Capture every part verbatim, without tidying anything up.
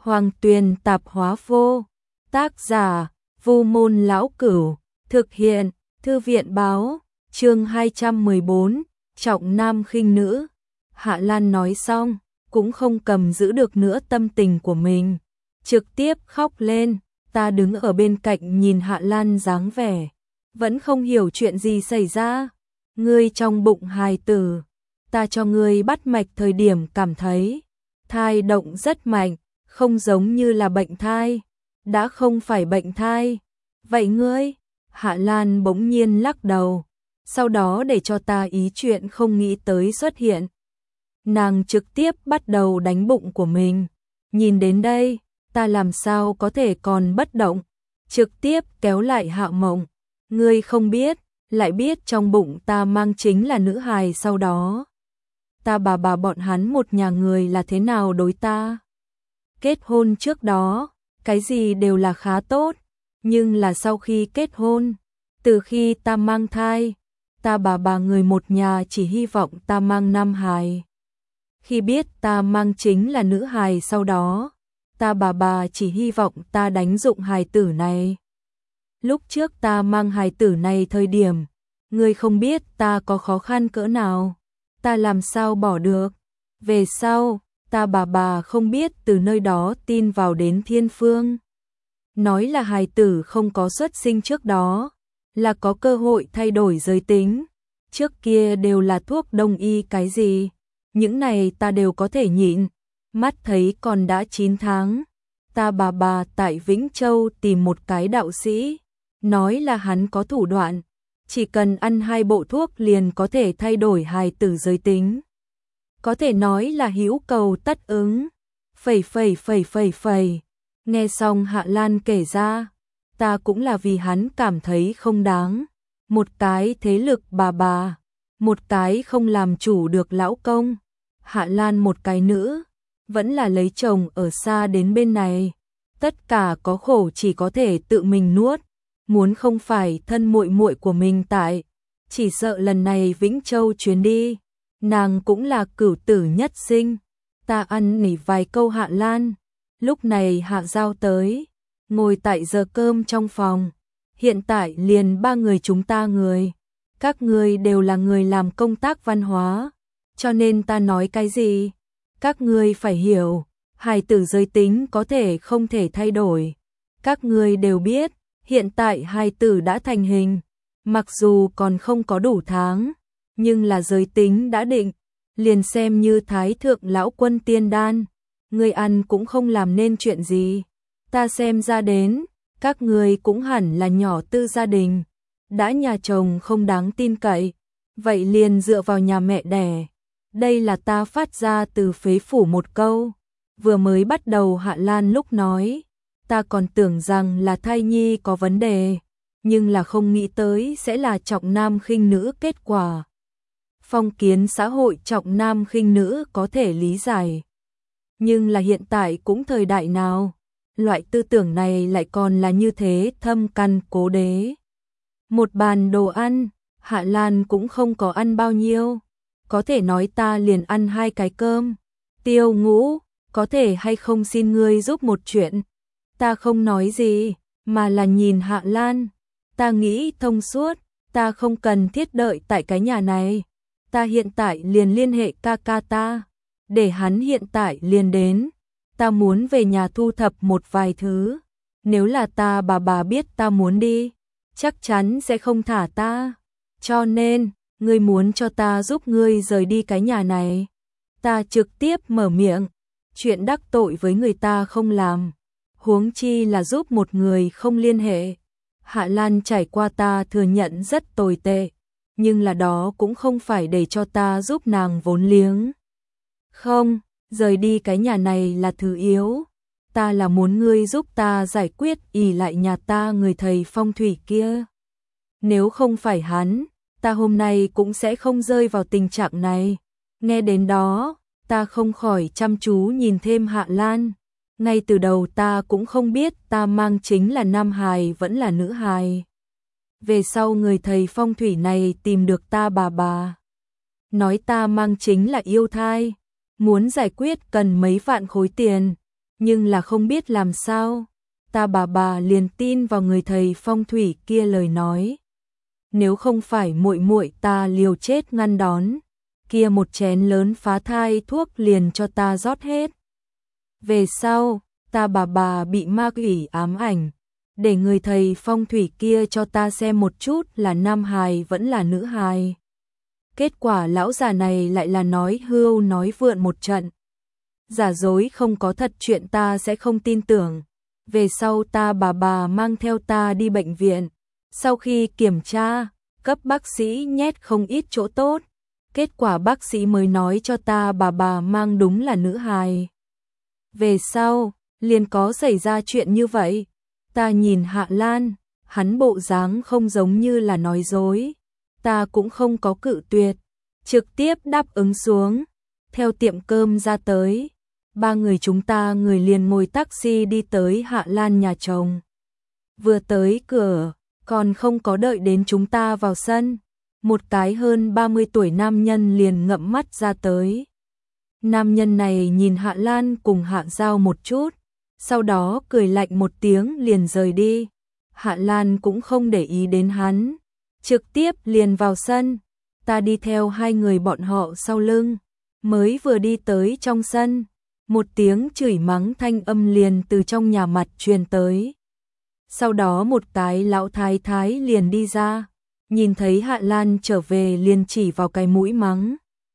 Hoàng Tuyền Tạp Hóa Vô. Tác giả: Vu Môn Lão Cửu. Thực hiện: Thư viện Báo. Chương hai trăm mười bốn, trọng nam khinh nữ. Hạ Lan nói xong, cũng không cầm giữ được nữa tâm tình của mình, trực tiếp khóc lên. Ta đứng ở bên cạnh nhìn Hạ Lan dáng vẻ, vẫn không hiểu chuyện gì xảy ra. Ngươi trong bụng hài tử, ta cho ngươi bắt mạch thời điểm cảm thấy thai động rất mạnh, không giống như là bệnh thai, đã không phải bệnh thai. Vậy ngươi? Hạ Lan bỗng nhiên lắc đầu, sau đó để cho ta ý chuyện không nghĩ tới xuất hiện. Nàng trực tiếp bắt đầu đánh bụng của mình. Nhìn đến đây, ta làm sao có thể còn bất động, trực tiếp kéo lại Hạ Mộng. Ngươi không biết, lại biết trong bụng ta mang chính là nữ hài, sau đó ta bà bà bọn hắn một nhà người là thế nào đối ta. Kết hôn trước đó, cái gì đều là khá tốt, nhưng là sau khi kết hôn, từ khi ta mang thai, ta bà bà người một nhà chỉ hy vọng ta mang nam hài. Khi biết ta mang chính là nữ hài, sau đó ta bà bà chỉ hy vọng ta đánh dụng hài tử này. Lúc trước ta mang hài tử này thời điểm, ngươi không biết ta có khó khăn cỡ nào, ta làm sao bỏ được. Về sau, ta bà bà không biết từ nơi đó tin vào đến Thiên Phương, nói là hài tử không có xuất sinh trước đó, là có cơ hội thay đổi giới tính. Trước kia đều là thuốc đông y cái gì, những này ta đều có thể nhịn. Mắt thấy còn đã chín tháng, ta bà bà tại Vĩnh Châu tìm một cái đạo sĩ, nói là hắn có thủ đoạn, chỉ cần ăn hai bộ thuốc liền có thể thay đổi hài tử giới tính. Có thể nói là hữu cầu tất ứng. Phẩy phẩy phẩy phẩy phẩy. Nghe xong Hạ Lan kể ra, ta cũng là vì hắn cảm thấy không đáng. Một cái thế lực bà bà, một cái không làm chủ được lão công. Hạ Lan một cái nữ, vẫn là lấy chồng ở xa đến bên này, tất cả có khổ chỉ có thể tự mình nuốt. Muốn không phải thân muội muội của mình tại, chỉ sợ lần này Vĩnh Châu chuyến đi, nàng cũng là cửu tử nhất sinh. Ta ăn nỉ vài câu Hạ Lan. Lúc này Hạ Giao tới, ngồi tại giờ cơm trong phòng. Hiện tại liền ba người chúng ta người, các ngươi đều là người làm công tác văn hóa, cho nên ta nói cái gì, các ngươi phải hiểu, hài tử giới tính có thể không thể thay đổi. Các ngươi đều biết, hiện tại hài tử đã thành hình, mặc dù còn không có đủ tháng, nhưng là giới tính đã định, liền xem như Thái Thượng Lão Quân tiên đan, ngươi ăn cũng không làm nên chuyện gì. Ta xem ra đến, các ngươi cũng hẳn là nhỏ tư gia đình, đã nhà chồng không đáng tin cậy, vậy liền dựa vào nhà mẹ đẻ. Đây là ta phát ra từ phế phủ một câu. Vừa mới bắt đầu Hạ Lan lúc nói, ta còn tưởng rằng là thai nhi có vấn đề, nhưng là không nghĩ tới sẽ là trọng nam khinh nữ kết quả. Phong kiến xã hội trọng nam khinh nữ có thể lý giải, nhưng là hiện tại cũng thời đại nào, loại tư tưởng này lại còn là như thế thâm căn cố đế. Một bàn đồ ăn, Hạ Lan cũng không có ăn bao nhiêu, có thể nói ta liền ăn hai cái cơm. Tiêu Ngũ, có thể hay không xin ngươi giúp một chuyện? Ta không nói gì, mà là nhìn Hạ Lan. Ta nghĩ thông suốt, ta không cần thiết đợi tại cái nhà này. Ta hiện tại liền liên hệ ca ca ta, để hắn hiện tại liền đến. Ta muốn về nhà thu thập một vài thứ. Nếu là ta bà bà biết ta muốn đi, chắc chắn sẽ không thả ta. Cho nên, ngươi muốn cho ta giúp ngươi rời đi cái nhà này. Ta trực tiếp mở miệng, chuyện đắc tội với người ta không làm, huống chi là giúp một người không liên hệ. Hạ Lan trải qua ta thừa nhận rất tồi tệ, nhưng là đó cũng không phải để cho ta giúp nàng vốn liếng. Không, rời đi cái nhà này là thứ yếu. Ta là muốn ngươi giúp ta giải quyết ỷ lại nhà ta người thầy phong thủy kia. Nếu không phải hắn, ta hôm nay cũng sẽ không rơi vào tình trạng này. Nghe đến đó, ta không khỏi chăm chú nhìn thêm Hạ Lan. Ngay từ đầu ta cũng không biết ta mang chính là nam hài vẫn là nữ hài. Về sau người thầy phong thủy này tìm được ta bà bà, nói ta mang chính là yêu thai, muốn giải quyết cần mấy vạn khối tiền. nhưng là không biết làm sao. Ta bà bà liền tin vào người thầy phong thủy kia lời nói. Nếu không phải muội muội ta liều chết ngăn đón, kia một chén lớn phá thai thuốc liền cho ta rót hết. Về sau, ta bà bà bị ma quỷ ám ảnh, để người thầy phong thủy kia cho ta xem một chút là nam hài vẫn là nữ hài. Kết quả lão già này lại là nói hưu nói vượn một trận. Giả dối không có thật chuyện ta sẽ không tin tưởng. Về sau ta bà bà mang theo ta đi bệnh viện. Sau khi kiểm tra, cấp bác sĩ nhét không ít chỗ tốt. Kết quả bác sĩ mới nói cho ta bà bà mang đúng là nữ hài. Về sau, liền có xảy ra chuyện như vậy. Ta nhìn Hạ Lan, hắn bộ dáng không giống như là nói dối. Ta cũng không có cự tuyệt, trực tiếp đáp ứng xuống. Theo tiệm cơm ra tới, ba người chúng ta người liền ngồi taxi đi tới Hạ Lan nhà chồng. Vừa tới cửa, còn không có đợi đến chúng ta vào sân, một cái hơn ba mươi tuổi nam nhân liền ngậm mắt ra tới. Nam nhân này nhìn Hạ Lan cùng Hạ Giao một chút, sau đó cười lạnh một tiếng liền rời đi. Hạ Lan cũng không để ý đến hắn, trực tiếp liền vào sân. Ta đi theo hai người bọn họ sau lưng, mới vừa đi tới trong sân, một tiếng chửi mắng thanh âm liền từ trong nhà mặt truyền tới. Sau đó một cái lão thái thái liền đi ra, nhìn thấy Hạ Lan trở về liền chỉ vào cái mũi mắng.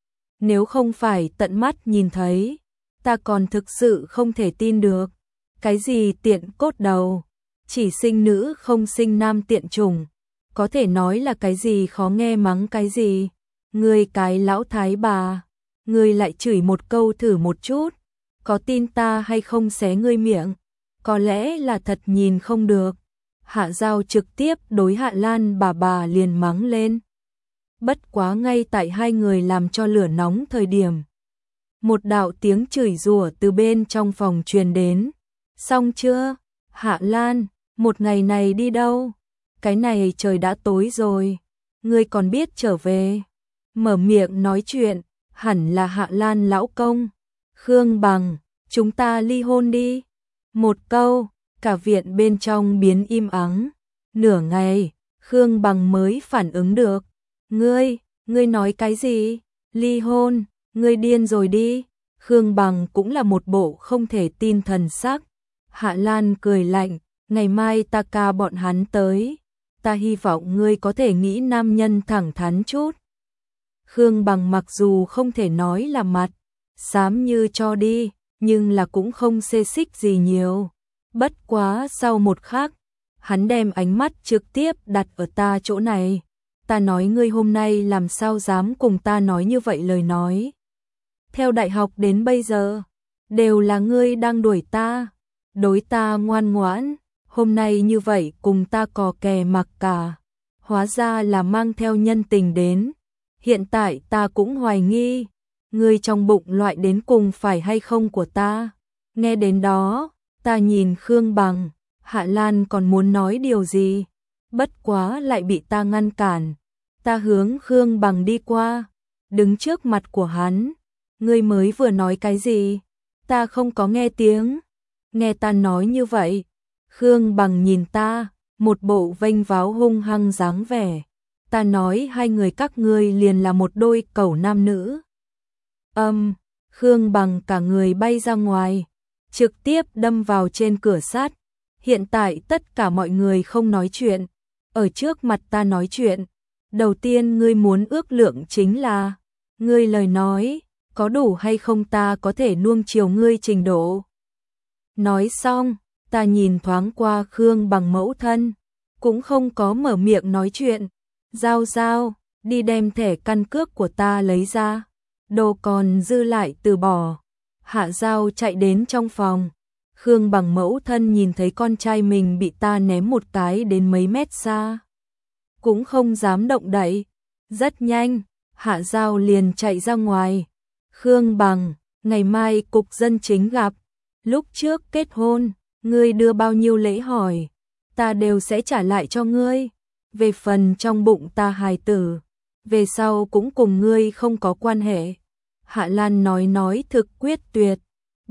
Nếu không phải tận mắt nhìn thấy, ta còn thực sự không thể tin được. Cái gì tiện cốt đầu, chỉ sinh nữ không sinh nam tiện chủng, có thể nói là cái gì khó nghe mắng cái gì. Ngươi cái lão thái bà, ngươi lại chửi một câu thử một chút, có tin ta hay không xé ngươi miệng, có lẽ là thật nhìn không được. Hạ Giao trực tiếp đối Hạ Lan bà bà liền mắng lên. Bất quá ngay tại hai người làm cho lửa nóng thời điểm, một đạo tiếng chửi rủa từ bên trong phòng truyền đến. Xong chưa? Hạ Lan, một ngày này đi đâu? Cái này trời đã tối rồi, ngươi còn biết trở về. Mở miệng nói chuyện, hẳn là Hạ Lan lão công. Khương Bằng, chúng ta ly hôn đi. Một câu, cả viện bên trong biến im ắng. Nửa ngày, Khương Bằng mới phản ứng được. Ngươi, ngươi nói cái gì? Ly hôn, ngươi điên rồi đi. Khương Bằng cũng là một bộ không thể tin thần sắc. Hạ Lan cười lạnh, ngày mai ta ca bọn hắn tới. Ta hy vọng ngươi có thể nghĩ nam nhân thẳng thắn chút. Khương Bằng mặc dù không thể nói là mặt xám như cho đi, nhưng là cũng không xê xích gì nhiều. Bất quá sau một khắc, hắn đem ánh mắt trực tiếp đặt ở ta chỗ này. Ta nói ngươi hôm nay làm sao dám cùng ta nói như vậy lời nói. Theo đại học đến bây giờ, đều là ngươi đang đuổi ta, đối ta ngoan ngoãn, hôm nay như vậy cùng ta cò kè mặc cả, hóa ra là mang theo nhân tình đến. Hiện tại ta cũng hoài nghi, ngươi trong bụng loại đến cùng phải hay không của ta. Nghe đến đó, ta nhìn Khương Bằng, Hạ Lan còn muốn nói điều gì, bất quá lại bị ta ngăn cản. Ta hướng Khương Bằng đi qua, đứng trước mặt của hắn. Ngươi mới vừa nói cái gì? Ta không có nghe tiếng. Nghe ta nói như vậy. Khương Bằng nhìn ta, một bộ vênh váo hung hăng dáng vẻ. Ta nói hai người các ngươi liền là một đôi cẩu nam nữ. Âm, um, Khương Bằng cả người bay ra ngoài, trực tiếp đâm vào trên cửa sắt. Hiện tại tất cả mọi người không nói chuyện, ở trước mặt ta nói chuyện. Đầu tiên ngươi muốn ước lượng chính là, ngươi lời nói, có đủ hay không ta có thể nuông chiều ngươi trình độ. Nói xong, ta nhìn thoáng qua Khương Bằng mẫu thân, cũng không có mở miệng nói chuyện. Giao Giao, đi đem thẻ căn cước của ta lấy ra, đồ còn dư lại từ bỏ. Hạ Giao chạy đến trong phòng. Khương Bằng mẫu thân nhìn thấy con trai mình bị ta ném một cái đến mấy mét xa, cũng không dám động đậy. Rất nhanh, Hạ Giao liền chạy ra ngoài. Khương Bằng, ngày mai cục dân chính gặp. Lúc trước kết hôn, ngươi đưa bao nhiêu lễ hỏi, ta đều sẽ trả lại cho ngươi. Về phần trong bụng ta hài tử, về sau cũng cùng ngươi không có quan hệ. Hạ Lan nói nói thực quyết tuyệt.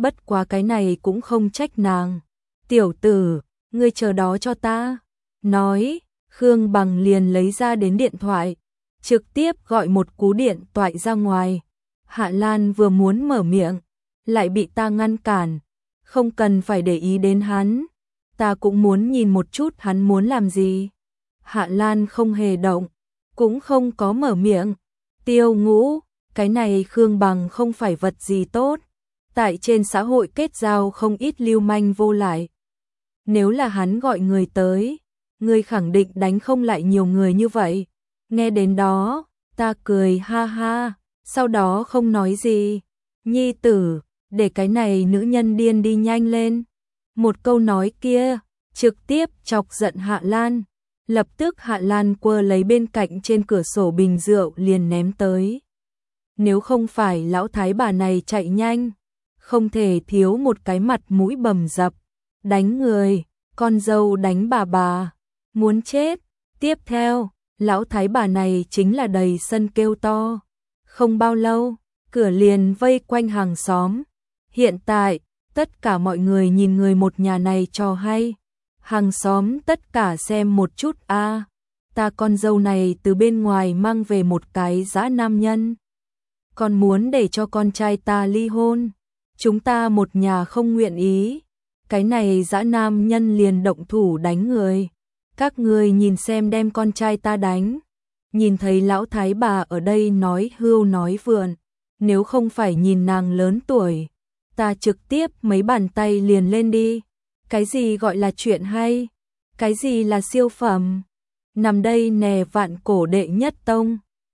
bất quá cái này cũng không trách nàng. Tiểu tử, ngươi chờ đó cho ta. Nói, Khương Bằng liền lấy ra đến điện thoại, trực tiếp gọi một cú điện thoại ra ngoài. Hạ Lan vừa muốn mở miệng, lại bị ta ngăn cản. Không cần phải để ý đến hắn, ta cũng muốn nhìn một chút hắn muốn làm gì. Hạ Lan không hề động, cũng không có mở miệng. Tiêu Ngũ, cái này Khương Bằng không phải vật gì tốt. Tại trên xã hội kết giao không ít lưu manh vô lại. Nếu là hắn gọi người tới, người khẳng định đánh không lại nhiều người như vậy. Nghe đến đó, ta cười ha ha, sau đó không nói gì. Nhi tử, để cái này nữ nhân điên đi nhanh lên. Một câu nói kia, trực tiếp chọc giận Hạ Lan. Lập tức Hạ Lan quơ lấy bên cạnh trên cửa sổ bình rượu liền ném tới. Nếu không phải lão thái bà này chạy nhanh, không thể thiếu một cái mặt mũi bầm dập. Đánh người, con dâu đánh bà bà, muốn chết. Tiếp theo, lão thái bà này chính là đầy sân kêu to. Không bao lâu, cửa liền vây quanh hàng xóm. Hiện tại, tất cả mọi người nhìn người một nhà này cho hay. Hàng xóm tất cả xem một chút a, ta con dâu này từ bên ngoài mang về một cái dã nam nhân. Còn muốn để cho con trai ta ly hôn. Chúng ta một nhà không nguyện ý. Cái này dã nam nhân liền động thủ đánh người. Các người nhìn xem đem con trai ta đánh. Nhìn thấy lão thái bà ở đây nói hưu nói vượn. Nếu không phải nhìn nàng lớn tuổi, ta trực tiếp mấy bàn tay liền lên đi. Cái gì gọi là chuyện hay? Cái gì là siêu phẩm? Nằm đây nè vạn cổ đệ nhất tông.